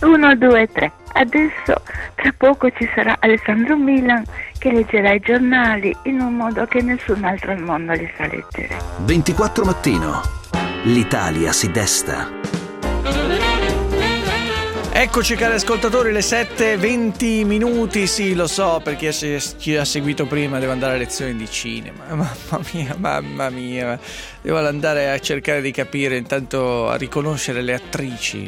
1, 2, 3. Adesso tra poco ci sarà Alessandro Milan che leggerà i giornali in un modo che nessun altro al mondo li sa leggere. 24 mattino. L'Italia si desta. Eccoci cari ascoltatori, le 7:20 minuti, sì lo so perché chi ha seguito prima deve andare a lezioni di cinema, mamma mia, devo andare a cercare di capire, intanto a riconoscere le attrici.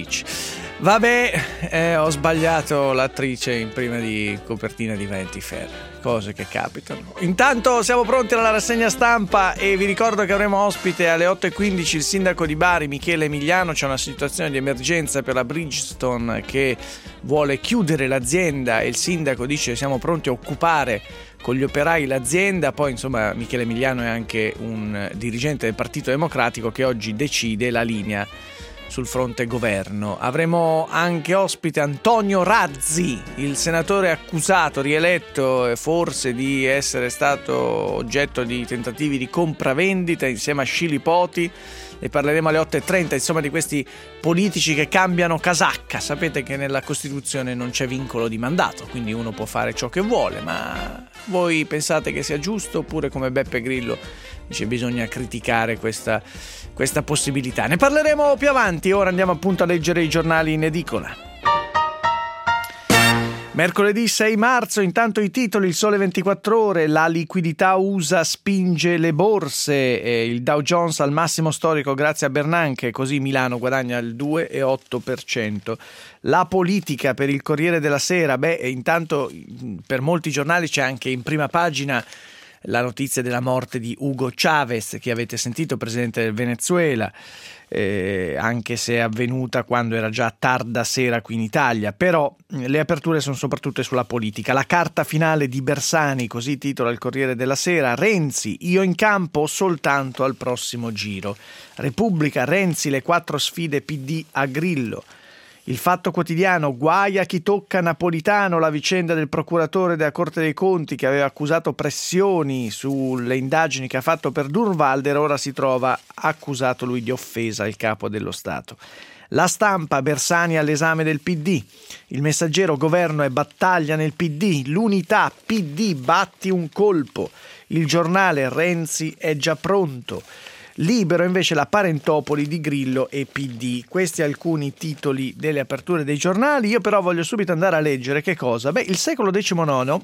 Vabbè, ho sbagliato l'attrice in prima di copertina di Vanity Fair, cose che capitano. Intanto siamo pronti alla rassegna stampa e vi ricordo che avremo ospite alle 8:15 il sindaco di Bari, Michele Emiliano. C'è una situazione di emergenza per la Bridgestone che vuole chiudere l'azienda e il sindaco dice siamo pronti a occupare con gli operai l'azienda. Poi insomma Michele Emiliano è anche un dirigente del Partito Democratico che oggi decide la linea sul fronte governo. Avremo anche ospite Antonio Razzi, il senatore accusato, rieletto forse di essere stato oggetto di tentativi di compravendita insieme a Scilipoti. Ne parleremo alle 8:30, insomma, di questi politici che cambiano casacca. Sapete che nella Costituzione non c'è vincolo di mandato, quindi uno può fare ciò che vuole, ma voi pensate che sia giusto oppure come Beppe Grillo dice bisogna criticare questa possibilità? Ne parleremo più avanti, ora andiamo appunto a leggere i giornali in edicola. Mercoledì 6 marzo, intanto i titoli: Il Sole 24 Ore, la liquidità USA spinge le borse, il Dow Jones al massimo storico grazie a Bernanke, così Milano guadagna il 2,8%. La politica per il Corriere della Sera, intanto per molti giornali c'è anche in prima pagina la notizia della morte di Hugo Chavez, che avete sentito, presidente del Venezuela, anche se è avvenuta quando era già tarda sera qui in Italia. Però le aperture sono soprattutto sulla politica. La carta finale di Bersani, così titola il Corriere della Sera. Renzi, io in campo soltanto al prossimo giro. Repubblica, Renzi, le 4 sfide PD a Grillo. Il Fatto Quotidiano, guai a chi tocca Napolitano, la vicenda del procuratore della Corte dei Conti che aveva accusato pressioni sulle indagini che ha fatto per Durnwalder, ora si trova accusato lui di offesa al capo dello Stato. La Stampa, Bersani all'esame del PD. Il Messaggero, governo e battaglia nel PD. L'Unità, PD, batti un colpo. Il Giornale, Renzi è già pronto. Libero invece la parentopoli di Grillo e PD. Questi alcuni titoli delle aperture dei giornali. Io però voglio subito andare a leggere che cosa? Il Secolo XIX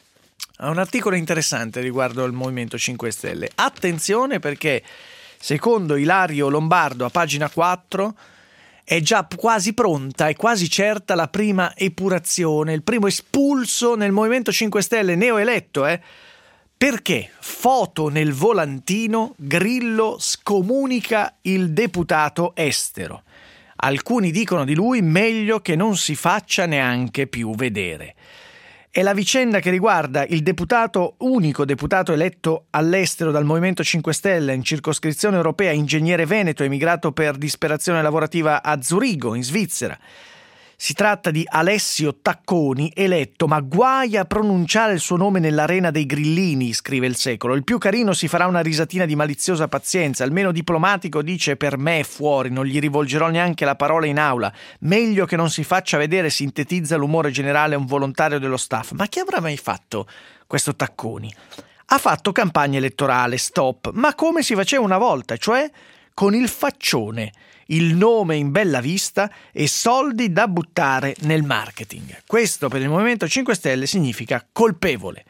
ha un articolo interessante riguardo al Movimento 5 Stelle. Attenzione, perché secondo Ilario Lombardo a pagina 4 è già quasi pronta, è quasi certa la prima epurazione, il primo espulso nel Movimento 5 Stelle neoeletto, Perché? Foto nel volantino, Grillo scomunica il deputato estero. Alcuni dicono di lui meglio che non si faccia neanche più vedere. È la vicenda che riguarda il unico deputato eletto all'estero dal Movimento 5 Stelle in circoscrizione europea, ingegnere veneto, emigrato per disperazione lavorativa a Zurigo, in Svizzera. Si tratta di Alessio Tacconi, eletto, ma guai a pronunciare il suo nome nell'arena dei grillini, scrive il Secolo. Il più carino si farà una risatina di maliziosa pazienza, almeno diplomatico dice per me è fuori, non gli rivolgerò neanche la parola in aula. Meglio che non si faccia vedere, sintetizza l'umore generale un volontario dello staff. Ma chi avrà mai fatto questo Tacconi? Ha fatto campagna elettorale, stop, ma come si faceva una volta, cioè con il faccione, il nome in bella vista e soldi da buttare nel marketing. Questo per il Movimento 5 Stelle significa colpevole.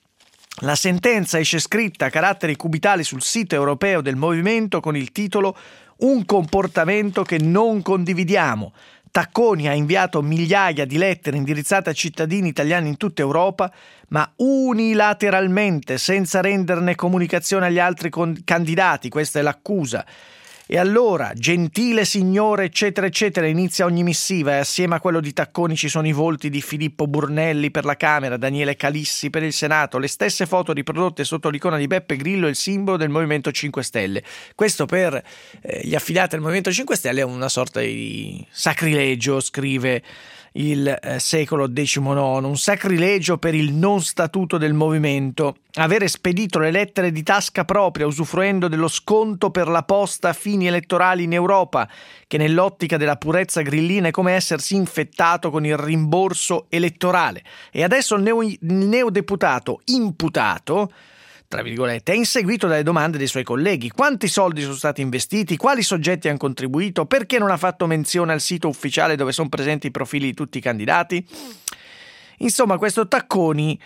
La sentenza esce scritta a caratteri cubitali sul sito europeo del movimento con il titolo «Un comportamento che non condividiamo». Tacconi ha inviato migliaia di lettere indirizzate a cittadini italiani in tutta Europa, ma unilateralmente, senza renderne comunicazione agli altri candidati. Questa è l'accusa. E allora, gentile signore, eccetera, eccetera, inizia ogni missiva e assieme a quello di Tacconi ci sono i volti di Filippo Burnelli per la Camera, Daniele Calissi per il Senato, le stesse foto riprodotte sotto l'icona di Beppe Grillo e il simbolo del Movimento 5 Stelle. Questo per gli affiliati del Movimento 5 Stelle è una sorta di sacrilegio, scrive il secolo XIX, un sacrilegio per il non statuto del movimento, avere spedito le lettere di tasca propria usufruendo dello sconto per la posta a fini elettorali in Europa, che nell'ottica della purezza grillina è come essersi infettato con il rimborso elettorale. E adesso il neodeputato imputato, tra virgolette, è inseguito dalle domande dei suoi colleghi. Quanti soldi sono stati investiti? Quali soggetti hanno contribuito? Perché non ha fatto menzione al sito ufficiale dove sono presenti i profili di tutti i candidati? Insomma, questo Tacconi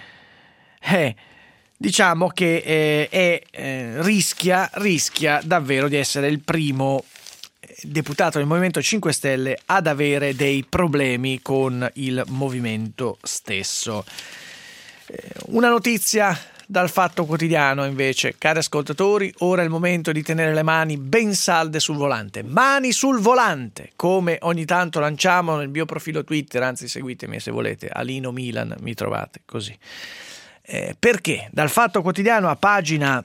diciamo che rischia davvero di essere il primo deputato del Movimento 5 Stelle ad avere dei problemi con il movimento stesso. Una notizia dal Fatto Quotidiano invece, cari ascoltatori, ora è il momento di tenere le mani ben salde sul volante. Mani sul volante, come ogni tanto lanciamo nel mio profilo Twitter, anzi seguitemi se volete, Alino Milan, mi trovate così. Perché? Dal Fatto Quotidiano a pagina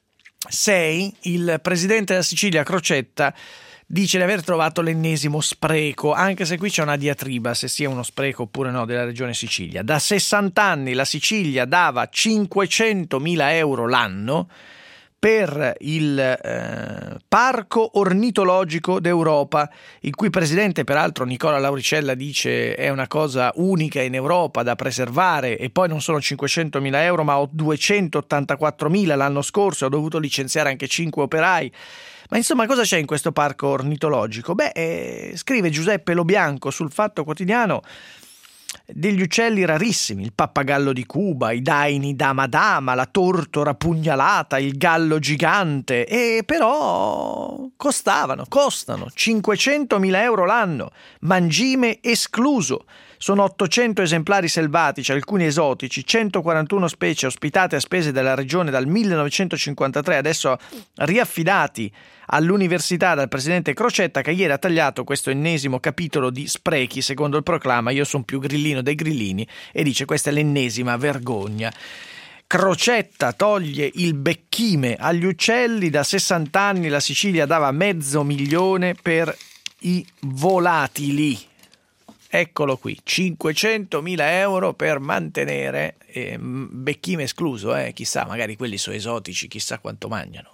6 il presidente della Sicilia Crocetta dice di aver trovato l'ennesimo spreco, anche se qui c'è una diatriba se sia uno spreco oppure no della regione Sicilia. Da 60 anni la Sicilia dava 500.000 euro l'anno per il parco ornitologico d'Europa, il cui presidente peraltro Nicola Lauricella dice è una cosa unica in Europa da preservare, e poi non sono 500.000 euro ma ho 284.000 l'anno scorso, ho dovuto licenziare anche 5 operai. Ma insomma, cosa c'è in questo parco ornitologico? Scrive Giuseppe Lobianco sul Fatto Quotidiano degli uccelli rarissimi, il pappagallo di Cuba, i daini dama dama, la tortora pugnalata, il gallo gigante, e però costano 500.000 euro l'anno, mangime escluso. Sono 800 esemplari selvatici, alcuni esotici, 141 specie ospitate a spese della regione dal 1953, adesso riaffidati all'università dal presidente Crocetta, che ieri ha tagliato questo ennesimo capitolo di sprechi. Secondo il proclama io sono più grillino dei grillini, e dice questa è l'ennesima vergogna. Crocetta toglie il becchime agli uccelli, da 60 anni la Sicilia dava 500.000 per i volatili. Eccolo qui, 500.000 euro per mantenere, becchime escluso, chissà, magari quelli sono esotici, chissà quanto mangiano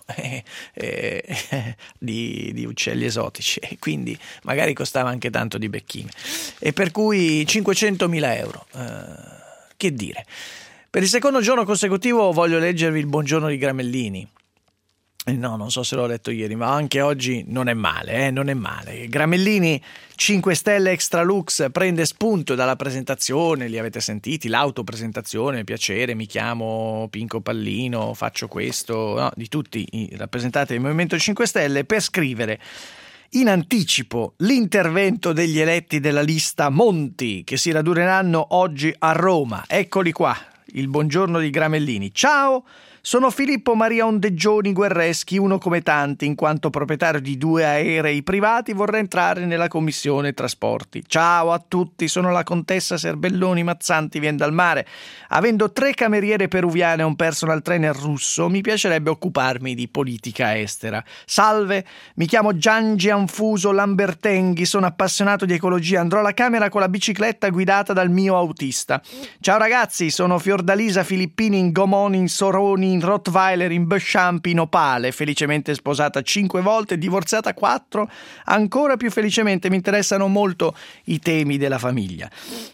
di uccelli esotici, e quindi magari costava anche tanto di becchime. E per cui 500.000 euro, che dire. Per il secondo giorno consecutivo voglio leggervi il buongiorno di Gramellini. No, non so se l'ho letto ieri, ma anche oggi non è male, non è male. Gramellini 5 Stelle Extra Lux prende spunto dalla presentazione, li avete sentiti, l'autopresentazione, piacere, mi chiamo Pinco Pallino, faccio questo, no, di tutti i rappresentanti del Movimento 5 Stelle, per scrivere in anticipo l'intervento degli eletti della lista Monti, che si raduneranno oggi a Roma. Eccoli qua, il buongiorno di Gramellini. Ciao! Sono Filippo Maria Ondeggioni Guerreschi, uno come tanti, in quanto proprietario di 2 aerei privati vorrei entrare nella commissione trasporti. Ciao a tutti, sono la contessa Serbelloni Mazzanti, vien dal mare. Avendo 3 cameriere peruviane e un personal trainer russo, mi piacerebbe occuparmi di politica estera. Salve, mi chiamo Gian Gianfuso Lambertenghi, sono appassionato di ecologia, andrò alla Camera con la bicicletta guidata dal mio autista. Ciao ragazzi, sono Fiordalisa Filippini in Gomoni, in Soroni, in Rottweiler, in Beauchamp, in opale, felicemente sposata 5 volte, divorziata 4, ancora più felicemente mi interessano molto i temi della famiglia.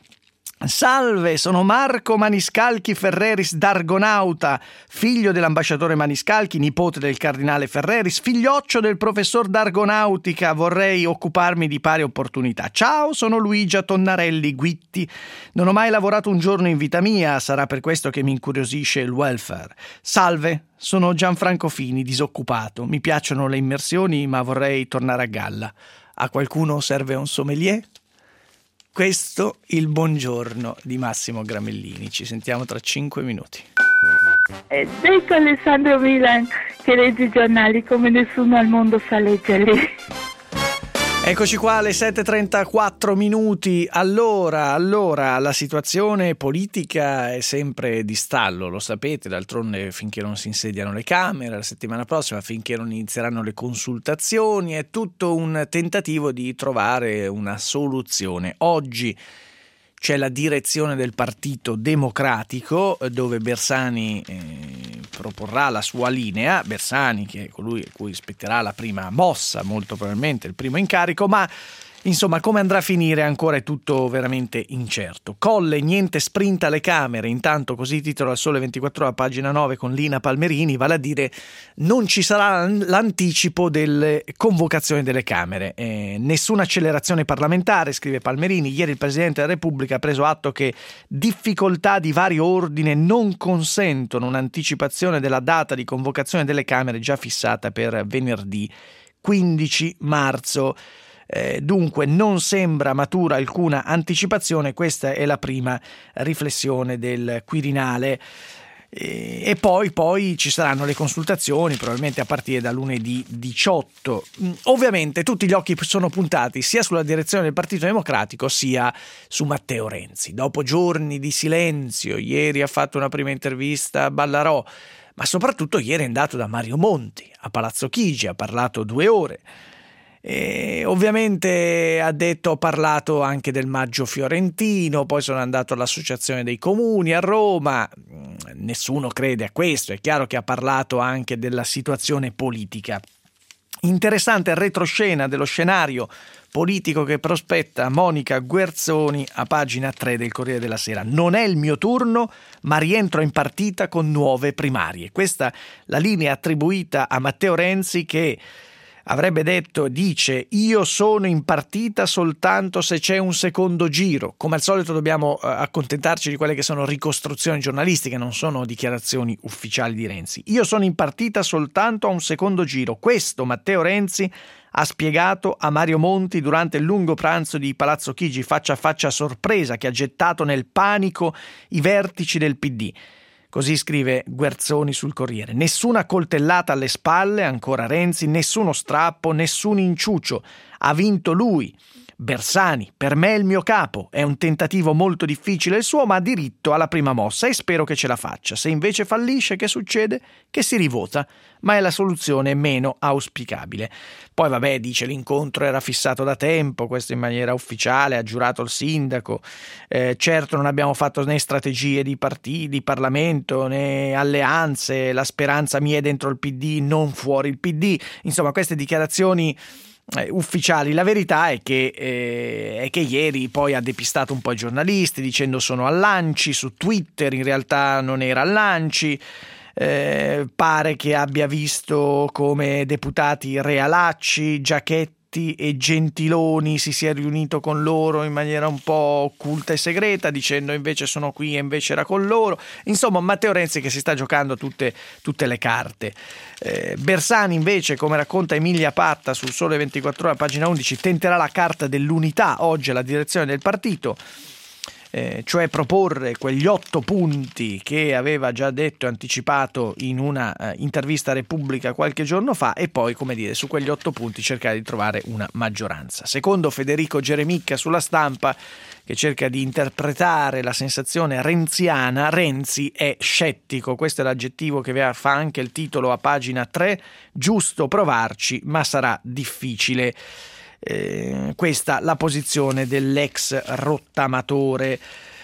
Salve, sono Marco Maniscalchi Ferreris d'Argonauta, figlio dell'ambasciatore Maniscalchi, nipote del cardinale Ferreris, figlioccio del professor d'argonautica, vorrei occuparmi di pari opportunità. Ciao, sono Luigia Tonnarelli Guitti, non ho mai lavorato un giorno in vita mia, sarà per questo che mi incuriosisce il welfare. Salve, sono Gianfranco Fini, disoccupato, mi piacciono le immersioni ma vorrei tornare a galla. A qualcuno serve un sommelier? Questo il buongiorno di Massimo Gramellini. Ci sentiamo tra 5 minuti. Detto Alessandro Milan che legge i giornali come nessuno al mondo sa leggerli. Eccoci qua alle 7:34 minuti. Allora, la situazione politica è sempre di stallo, lo sapete, d'altronde finché non si insediano le Camere, la settimana prossima, finché non inizieranno le consultazioni, è tutto un tentativo di trovare una soluzione. Oggi c'è la direzione del Partito Democratico, dove Bersani proporrà la sua linea. Bersani, che è colui a cui spetterà la prima mossa, molto probabilmente il primo incarico, ma insomma, come andrà a finire ancora è tutto veramente incerto. Colle, niente sprint alle Camere, intanto così titola il Sole 24 Ore, pagina 9, con Lina Palmerini, vale a dire non ci sarà l'anticipo delle convocazioni delle Camere. Nessuna accelerazione parlamentare, scrive Palmerini. Ieri il Presidente della Repubblica ha preso atto che difficoltà di vario ordine non consentono un'anticipazione della data di convocazione delle Camere già fissata per venerdì 15 marzo. Dunque non sembra matura alcuna anticipazione. Questa è la prima riflessione del Quirinale. E poi ci saranno le consultazioni, probabilmente a partire da lunedì 18. Ovviamente tutti gli occhi sono puntati sia sulla direzione del Partito Democratico sia su Matteo Renzi. Dopo giorni di silenzio, ieri ha fatto una prima intervista a Ballarò, ma soprattutto ieri è andato da Mario Monti a Palazzo Chigi, ha parlato 2 ore. E ovviamente ho parlato anche del Maggio Fiorentino, poi sono andato all'Associazione dei Comuni a Roma. Nessuno crede a questo, è chiaro che ha parlato anche della situazione politica. Interessante il retroscena dello scenario politico che prospetta Monica Guerzoni a pagina 3 del Corriere della Sera. Non è il mio turno, ma rientro in partita con nuove primarie. Questa la linea attribuita a Matteo Renzi, che dice io sono in partita soltanto se c'è un secondo giro. Come al solito dobbiamo accontentarci di quelle che sono ricostruzioni giornalistiche, non sono dichiarazioni ufficiali di Renzi. Io sono in partita soltanto a un secondo giro. Questo Matteo Renzi ha spiegato a Mario Monti durante il lungo pranzo di Palazzo Chigi, faccia a faccia sorpresa che ha gettato nel panico i vertici del PD. Così scrive Guerzoni sul Corriere. Nessuna coltellata alle spalle, ancora Renzi, nessuno strappo, nessun inciucio. Ha vinto lui. Bersani, per me è il mio capo. È un tentativo molto difficile il suo, ma ha diritto alla prima mossa e spero che ce la faccia. Se invece fallisce, che succede? Che si rivota, ma è la soluzione meno auspicabile. Poi dice l'incontro era fissato da tempo, questo in maniera ufficiale, ha giurato il sindaco. Certo non abbiamo fatto né strategie di partiti, di Parlamento, né alleanze, la speranza mia è dentro il PD, non fuori il PD. Insomma, queste dichiarazioni ufficiali. La verità è che ieri poi ha depistato un po' i giornalisti dicendo sono al Lanci, su Twitter in realtà non era al Lanci. Pare che abbia visto come deputati Realacci, Giachetti e Gentiloni si sia riunito con loro in maniera un po' occulta e segreta, dicendo invece sono qui e invece era con loro. Insomma, Matteo Renzi che si sta giocando tutte le carte. Bersani invece, come racconta Emilia Patta sul Sole 24 Ore, pagina 11, tenterà la carta dell'unità oggi alla direzione del partito. Cioè proporre quegli 8 punti che aveva già detto e anticipato in una intervista a Repubblica qualche giorno fa, e poi, su quegli 8 punti cercare di trovare una maggioranza. Secondo Federico Geremicca sulla Stampa, che cerca di interpretare la sensazione renziana, Renzi è scettico. Questo è l'aggettivo che fa anche il titolo a pagina 3, giusto provarci, ma sarà difficile. Questa la posizione dell'ex rottamatore.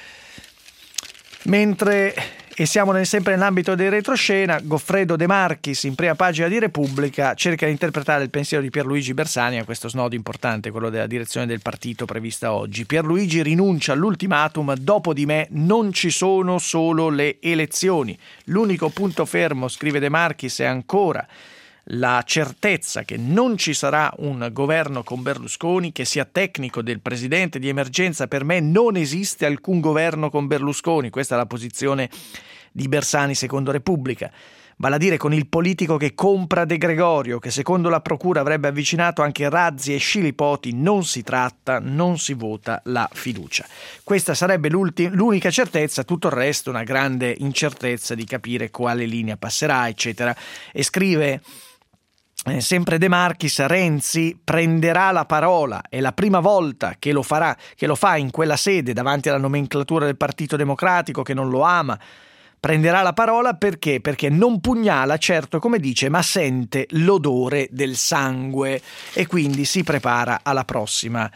Mentre, e siamo sempre nell'ambito del retroscena, Goffredo De Marchis in prima pagina di Repubblica cerca di interpretare il pensiero di Pierluigi Bersani a questo snodo importante, quello della direzione del partito prevista oggi. Pierluigi rinuncia all'ultimatum: dopo di me non ci sono solo le elezioni. L'unico punto fermo, scrive De Marchis, è ancora la certezza che non ci sarà un governo con Berlusconi, che sia tecnico del presidente di emergenza. Per me non esiste alcun governo con Berlusconi. Questa è la posizione di Bersani secondo Repubblica. Vale a dire con il politico che compra De Gregorio, che secondo la procura avrebbe avvicinato anche Razzi e Scilipoti. Non si tratta, non si vota la fiducia. Questa sarebbe l'unica certezza, tutto il resto una grande incertezza di capire quale linea passerà, eccetera. E scrive sempre De Marchis: Renzi prenderà la parola, è la prima volta che lo fa in quella sede davanti alla nomenclatura del Partito Democratico che non lo ama. Prenderà la parola perché non pugnala, certo, come dice, ma sente l'odore del sangue e quindi si prepara alla prossima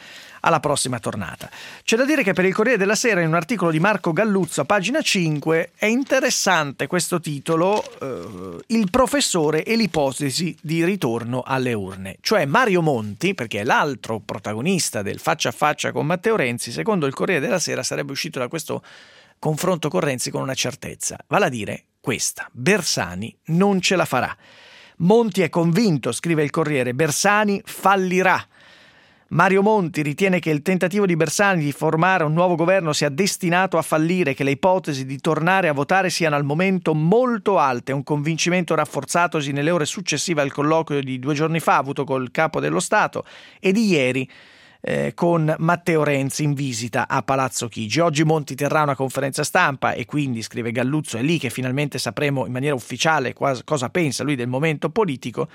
alla prossima tornata. C'è da dire che per il Corriere della Sera, in un articolo di Marco Galluzzo a pagina 5, è interessante questo titolo, il professore e l'ipotesi di ritorno alle urne. Cioè Mario Monti, perché è l'altro protagonista del faccia a faccia con Matteo Renzi, secondo il Corriere della Sera sarebbe uscito da questo confronto con Renzi con una certezza, vale a dire questa: Bersani non ce la farà. Monti è convinto, scrive il Corriere, Bersani fallirà. Mario Monti ritiene che il tentativo di Bersani di formare un nuovo governo sia destinato a fallire, che le ipotesi di tornare a votare siano al momento molto alte, un convincimento rafforzatosi nelle ore successive al colloquio di 2 giorni fa avuto col capo dello Stato e di ieri con Matteo Renzi in visita a Palazzo Chigi. Oggi Monti terrà una conferenza stampa e quindi, scrive Galluzzo, è lì che finalmente sapremo in maniera ufficiale cosa pensa lui del momento politico,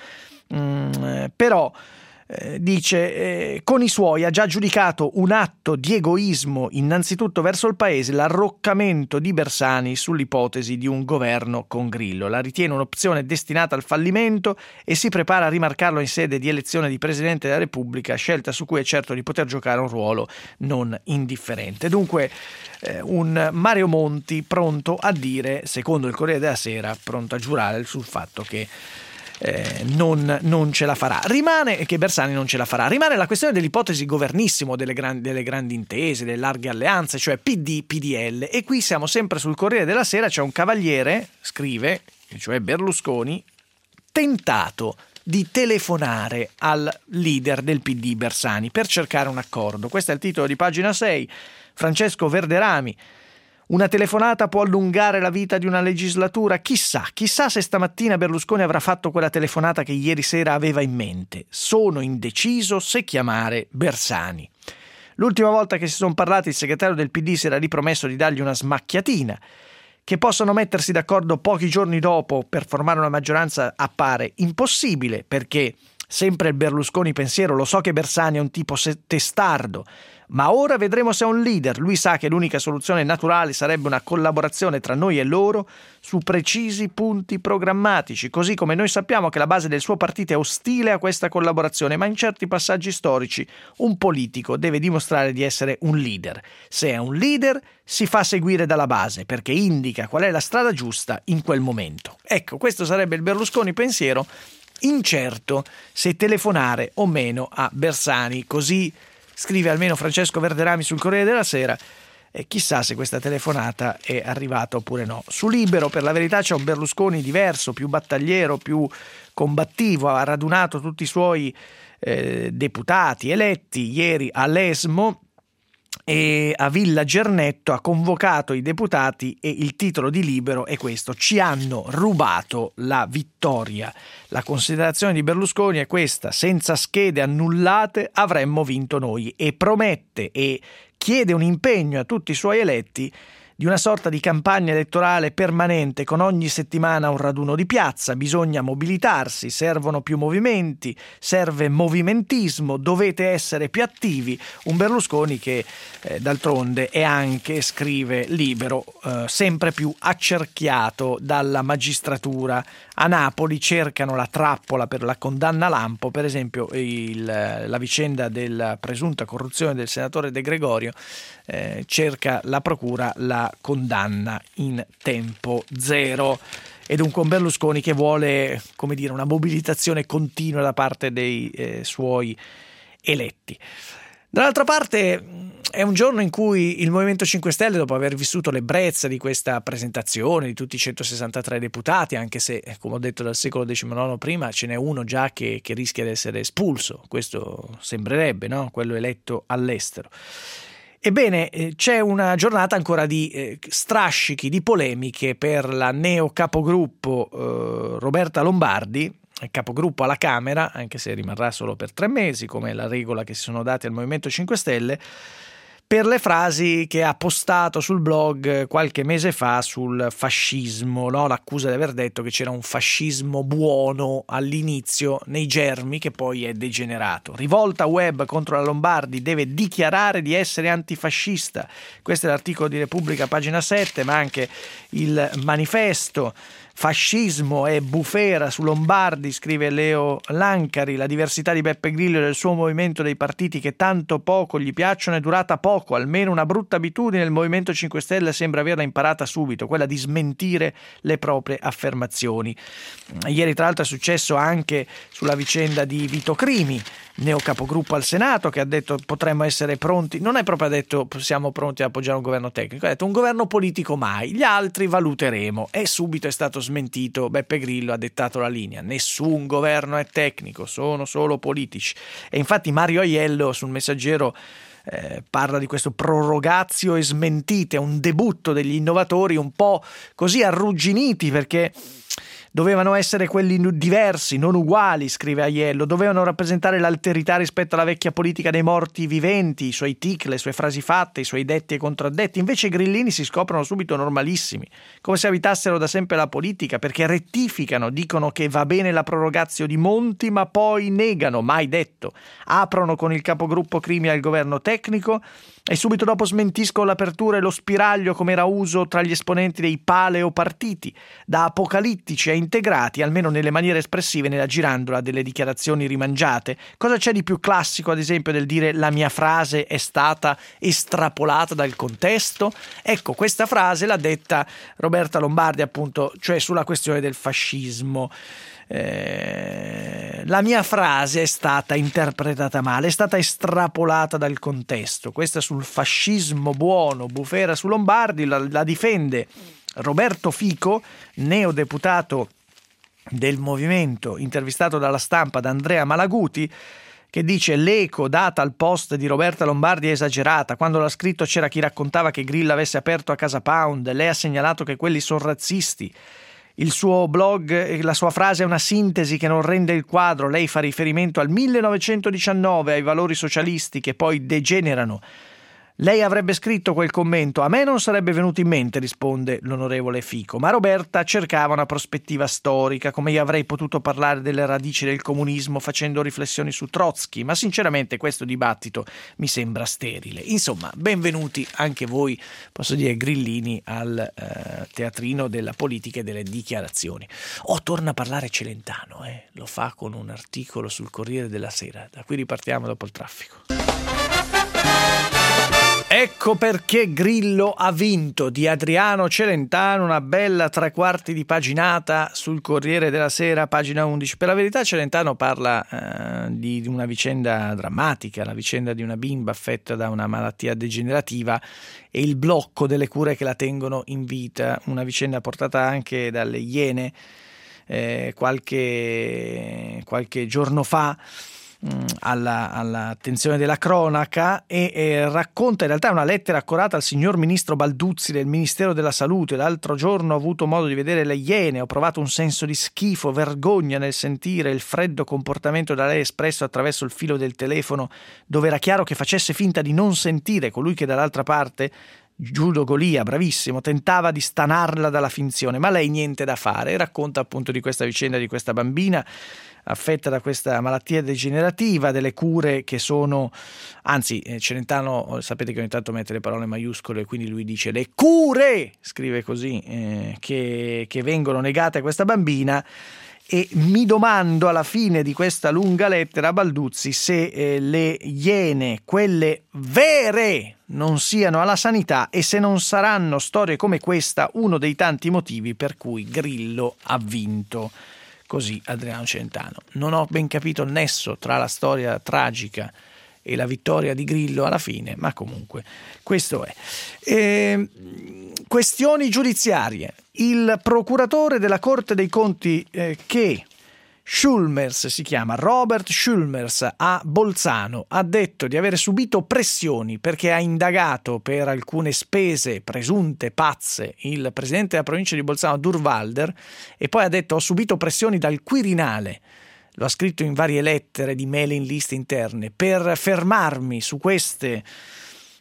però dice con i suoi ha già giudicato un atto di egoismo innanzitutto verso il paese l'arroccamento di Bersani sull'ipotesi di un governo con Grillo. La ritiene un'opzione destinata al fallimento e si prepara a rimarcarlo in sede di elezione di Presidente della Repubblica, scelta su cui è certo di poter giocare un ruolo non indifferente. Dunque un Mario Monti pronto a dire, secondo il Corriere della Sera, pronto a giurare sul fatto che non ce la farà. Rimane che Bersani non ce la farà. Rimane la questione dell'ipotesi governissimo, delle grandi intese, delle larghe alleanze, cioè PD, PDL. E qui siamo sempre sul Corriere della Sera, c'è un cavaliere, scrive, cioè Berlusconi, tentato di telefonare al leader del PD Bersani per cercare un accordo. Questo è il titolo di pagina 6. Francesco Verderami: una telefonata può allungare la vita di una legislatura? Chissà se stamattina Berlusconi avrà fatto quella telefonata che ieri sera aveva in mente. Sono indeciso se chiamare Bersani. L'ultima volta che si sono parlati, il segretario del PD si era ripromesso di dargli una smacchiatina. Che possano mettersi d'accordo pochi giorni dopo per formare una maggioranza appare impossibile, perché sempre il Berlusconi pensiero: lo so che Bersani è un tipo testardo, ma ora vedremo se è un leader. Lui sa che l'unica soluzione naturale sarebbe una collaborazione tra noi e loro su precisi punti programmatici, così come noi sappiamo che la base del suo partito è ostile a questa collaborazione, ma in certi passaggi storici un politico deve dimostrare di essere un leader. Se è un leader si fa seguire dalla base, perché indica qual è la strada giusta in quel momento. Ecco, questo sarebbe il Berlusconi pensiero, incerto se telefonare o meno a Bersani, così scrive almeno Francesco Verderami sul Corriere della Sera, e chissà se questa telefonata è arrivata oppure no. Su Libero, per la verità, c'è un Berlusconi diverso, più battagliero, più combattivo. Ha radunato tutti i suoi deputati eletti ieri all'Esmo e a Villa Gernetto, ha convocato i deputati e il titolo di Libero è questo: ci hanno rubato la vittoria. La considerazione di Berlusconi è questa: senza schede annullate avremmo vinto noi, e promette e chiede un impegno a tutti i suoi eletti di una sorta di campagna elettorale permanente, con ogni settimana un raduno di piazza. Bisogna mobilitarsi, servono più movimenti, serve movimentismo, dovete essere più attivi. Un Berlusconi che d'altronde è anche, scrive Libero, sempre più accerchiato dalla magistratura. A Napoli cercano la trappola per la condanna lampo, per esempio la vicenda della presunta corruzione del senatore De Gregorio, cerca la procura la condanna in tempo zero. E dunque un Berlusconi che vuole, come dire, una mobilitazione continua da parte dei suoi eletti. Dall'altra parte è un giorno in cui il Movimento 5 Stelle, dopo aver vissuto l'ebbrezza di questa presentazione di tutti i 163 deputati, anche se, come ho detto, dal secolo XIX prima ce n'è uno già che rischia di essere espulso, questo sembrerebbe, no? Quello eletto all'estero. Ebbene, c'è una giornata ancora di strascichi, di polemiche per la neo capogruppo Roberta Lombardi, capogruppo alla Camera, anche se rimarrà solo per 3 mesi, come la regola che si sono dati al Movimento 5 Stelle, per le frasi che ha postato sul blog qualche mese fa sul fascismo, no? L'accusa di aver detto che c'era un fascismo buono all'inizio nei germi che poi è degenerato. Rivolta web contro la Lombardi, deve dichiarare di essere antifascista. Questo è l'articolo di Repubblica, pagina 7, ma anche il manifesto. Fascismo e bufera su Lombardi, scrive Leo Lancari. La diversità di Beppe Grillo e del suo movimento dei partiti che tanto poco gli piacciono è durata poco, almeno una brutta abitudine il Movimento 5 Stelle sembra averla imparata subito, quella di smentire le proprie affermazioni. Ieri tra l'altro è successo anche sulla vicenda di Vito Crimi, neo capogruppo al Senato, che ha detto potremmo essere pronti, non è proprio detto siamo pronti ad appoggiare un governo tecnico, ha detto un governo politico mai, gli altri valuteremo, e subito è stato smentito. Beppe Grillo ha dettato la linea, nessun governo è tecnico, sono solo politici. E infatti Mario Aiello sul Messaggero parla di questo prorogatio e smentite, un debutto degli innovatori un po' così arrugginiti perché dovevano essere quelli diversi, non uguali, scrive Aiello, dovevano rappresentare l'alterità rispetto alla vecchia politica dei morti viventi, i suoi tic, le sue frasi fatte, i suoi detti e contraddetti. Invece i grillini si scoprono subito normalissimi, come se abitassero da sempre la politica, perché rettificano, dicono che va bene la prorogatio di Monti, ma poi negano, mai detto. Aprono con il capogruppo Crimi al governo tecnico e subito dopo smentiscono l'apertura e lo spiraglio come era uso tra gli esponenti dei paleopartiti, da apocalittici a integrati, almeno nelle maniere espressive, nella girandola delle dichiarazioni rimangiate. Cosa c'è di più classico, ad esempio, del dire la mia frase è stata estrapolata dal contesto? Ecco, questa frase l'ha detta Roberta Lombardi, appunto, cioè sulla questione del fascismo. La mia frase è stata interpretata male, è stata estrapolata dal contesto. Questa sul fascismo buono, bufera su Lombardi, la difende Roberto Fico, neodeputato del Movimento, intervistato dalla Stampa da Andrea Malaguti, che dice: l'eco data al post di Roberta Lombardi è esagerata. Quando l'ha scritto c'era chi raccontava che Grillo avesse aperto a Casa Pound, lei ha segnalato che quelli sono razzisti. Il suo blog, la sua frase è una sintesi che non rende il quadro. Lei fa riferimento al 1919, ai valori socialisti che poi degenerano. Lei avrebbe scritto quel commento, a me non sarebbe venuto in mente, risponde l'onorevole Fico, ma Roberta cercava una prospettiva storica, come io avrei potuto parlare delle radici del comunismo facendo riflessioni su Trotsky, ma sinceramente questo dibattito mi sembra sterile. Insomma, benvenuti anche voi, posso dire grillini, al teatrino della politica e delle dichiarazioni. Torna a parlare Celentano, lo fa con un articolo sul Corriere della Sera, da qui ripartiamo dopo il traffico. Ecco perché Grillo ha vinto, di Adriano Celentano, una bella 3/4 di paginata sul Corriere della Sera, pagina 11. Per la verità Celentano parla di una vicenda drammatica, la vicenda di una bimba affetta da una malattia degenerativa e il blocco delle cure che la tengono in vita, una vicenda portata anche dalle Iene qualche giorno fa all'attenzione della cronaca e racconta in realtà una lettera accordata al signor ministro Balduzzi del Ministero della Salute. L'altro giorno ho avuto modo di vedere le Iene, ho provato un senso di schifo, vergogna nel sentire il freddo comportamento da lei espresso attraverso il filo del telefono, dove era chiaro che facesse finta di non sentire colui che dall'altra parte, Giulio Golia, bravissimo, tentava di stanarla dalla finzione, ma lei niente da fare. E racconta appunto di questa vicenda di questa bambina affetta da questa malattia degenerativa, delle cure che sono, anzi Celentano sapete che ogni tanto mette le parole maiuscole, quindi lui dice le cure, scrive così, che vengono negate a questa bambina. E mi domando alla fine di questa lunga lettera a Balduzzi se le Iene, quelle vere, non siano alla sanità e se non saranno storie come questa uno dei tanti motivi per cui Grillo ha vinto. Così Adriano Celentano. Non ho ben capito il nesso tra la storia tragica e la vittoria di Grillo alla fine, ma comunque questo è. Questioni giudiziarie. Il procuratore della Corte dei Conti che Schulmers si chiama, Robert Schulmers, a Bolzano, ha detto di avere subito pressioni perché ha indagato per alcune spese presunte pazze il presidente della provincia di Bolzano Durnwalder e poi ha detto ho subito pressioni dal Quirinale, lo ha scritto in varie lettere di mailing list interne, per fermarmi su queste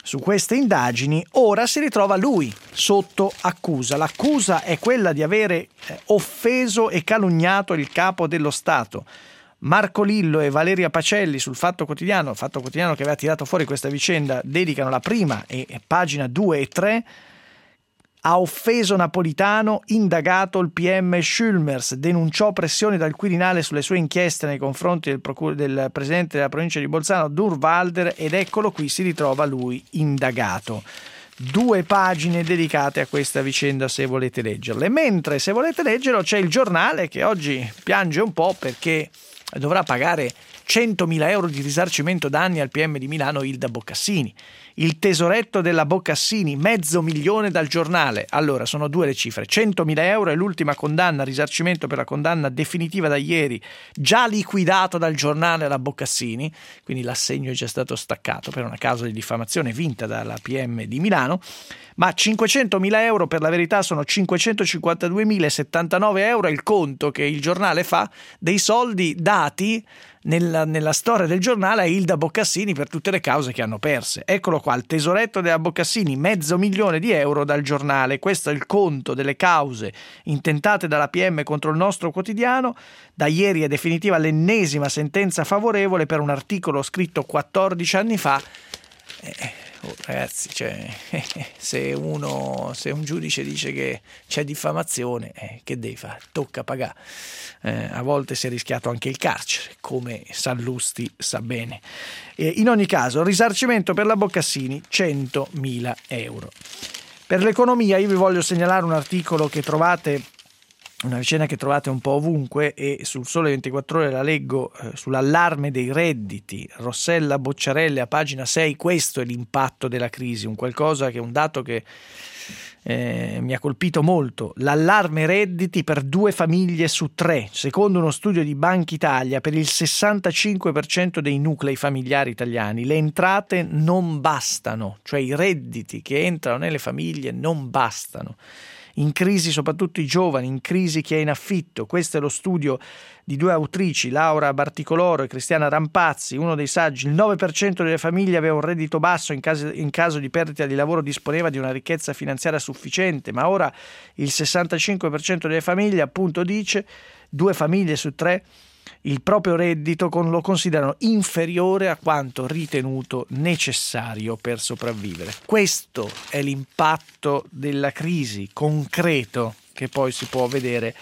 su queste indagini, ora si ritrova lui sotto accusa. L'accusa è quella di avere offeso e calunniato il capo dello Stato. Marco Lillo e Valeria Pacelli sul Fatto Quotidiano che aveva tirato fuori questa vicenda, dedicano la prima e pagina 2 e 3. Ha offeso Napolitano, indagato il PM Schülmers, denunciò pressioni dal Quirinale sulle sue inchieste nei confronti del presidente della provincia di Bolzano, Durnwalder, ed eccolo qui, si ritrova lui indagato. 2 pagine dedicate a questa vicenda se volete leggerle. Mentre se volete leggerlo c'è il Giornale che oggi piange un po' perché dovrà pagare 100.000 euro di risarcimento danni al PM di Milano Ilda Boccassini. Il tesoretto della Boccassini, 500.000 dal Giornale. Allora, sono 2 le cifre. 100.000 euro è l'ultima condanna, risarcimento per la condanna definitiva da ieri, già liquidato dal Giornale alla Boccassini, quindi l'assegno è già stato staccato per una causa di diffamazione vinta dalla PM di Milano, ma 500.000 euro per la verità sono 552.079 euro, è il conto che il Giornale fa dei soldi dati nella storia del Giornale a Ilda Boccassini per tutte le cause che hanno perse. Eccolo qua, il tesoretto della Boccassini, 500.000 euro dal Giornale. Questo è il conto delle cause intentate dalla PM contro il nostro quotidiano. Da ieri è definitiva l'ennesima sentenza favorevole per un articolo scritto 14 anni fa. Ragazzi, se un giudice dice che c'è diffamazione, che devi fare? Tocca pagare. A volte si è rischiato anche il carcere, come Sallusti sa bene. In ogni caso, risarcimento per la Boccassini, 100.000 euro. Per l'economia io vi voglio segnalare un articolo che trovate, una vicenda che trovate un po' ovunque, e sul Sole 24 Ore la leggo, sull'allarme dei redditi. Rossella Bocciarelli a pagina 6, questo è l'impatto della crisi, un dato che mi ha colpito molto. L'allarme redditi per 2 famiglie su 3, secondo uno studio di Banca Italia, per il 65% dei nuclei familiari italiani. Le entrate non bastano, cioè i redditi che entrano nelle famiglie non bastano. In crisi soprattutto i giovani, in crisi chi è in affitto. Questo è lo studio di 2 autrici, Laura Barticoloro e Cristiana Rampazzi. Uno dei saggi: il 9% delle famiglie aveva un reddito basso, in caso di perdita di lavoro disponeva di una ricchezza finanziaria sufficiente, ma ora il 65% delle famiglie, appunto, dice 2 famiglie su 3 il proprio reddito lo considerano inferiore a quanto ritenuto necessario per sopravvivere. Questo è l'impatto della crisi concreto che poi si può vedere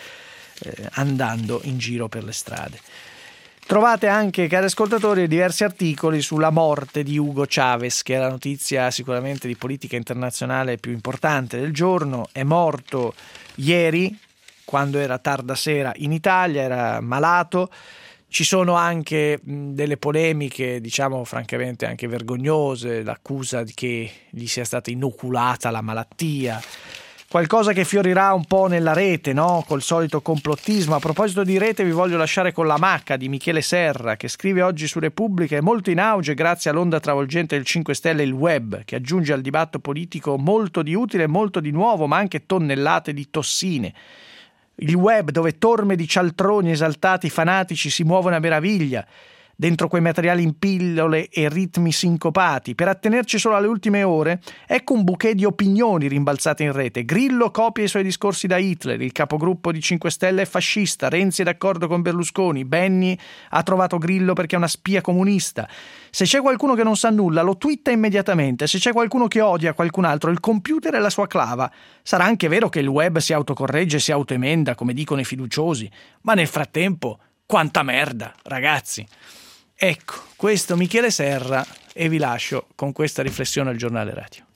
andando in giro per le strade. Trovate anche, cari ascoltatori, diversi articoli sulla morte di Hugo Chavez, che è la notizia sicuramente di politica internazionale più importante del giorno. È morto ieri, quando era tarda sera in Italia, era malato. Ci sono anche delle polemiche, diciamo francamente anche vergognose, l'accusa di che gli sia stata inoculata la malattia, qualcosa che fiorirà un po' nella rete, no? Col solito complottismo. A proposito di rete vi voglio lasciare con La Macca di Michele Serra, che scrive oggi su Repubblica: è molto in auge grazie all'onda travolgente del 5 Stelle il web, che aggiunge al dibattito politico molto di utile e molto di nuovo, ma anche tonnellate di tossine. Il web dove torme di cialtroni esaltati fanatici si muovono a meraviglia dentro quei materiali in pillole e ritmi sincopati. Per attenerci solo alle ultime ore, ecco un bouquet di opinioni rimbalzate in rete. Grillo copia i suoi discorsi da Hitler, il capogruppo di 5 Stelle è fascista, Renzi è d'accordo con Berlusconi, Benni ha trovato Grillo perché è una spia comunista. Se c'è qualcuno che non sa nulla, lo twitta immediatamente. Se c'è qualcuno che odia qualcun altro, il computer è la sua clava. Sarà anche vero che il web si autocorregge e si autoemenda, come dicono i fiduciosi, ma nel frattempo, quanta merda, ragazzi! Ecco, questo Michele Serra, e vi lascio con questa riflessione al Giornale Radio.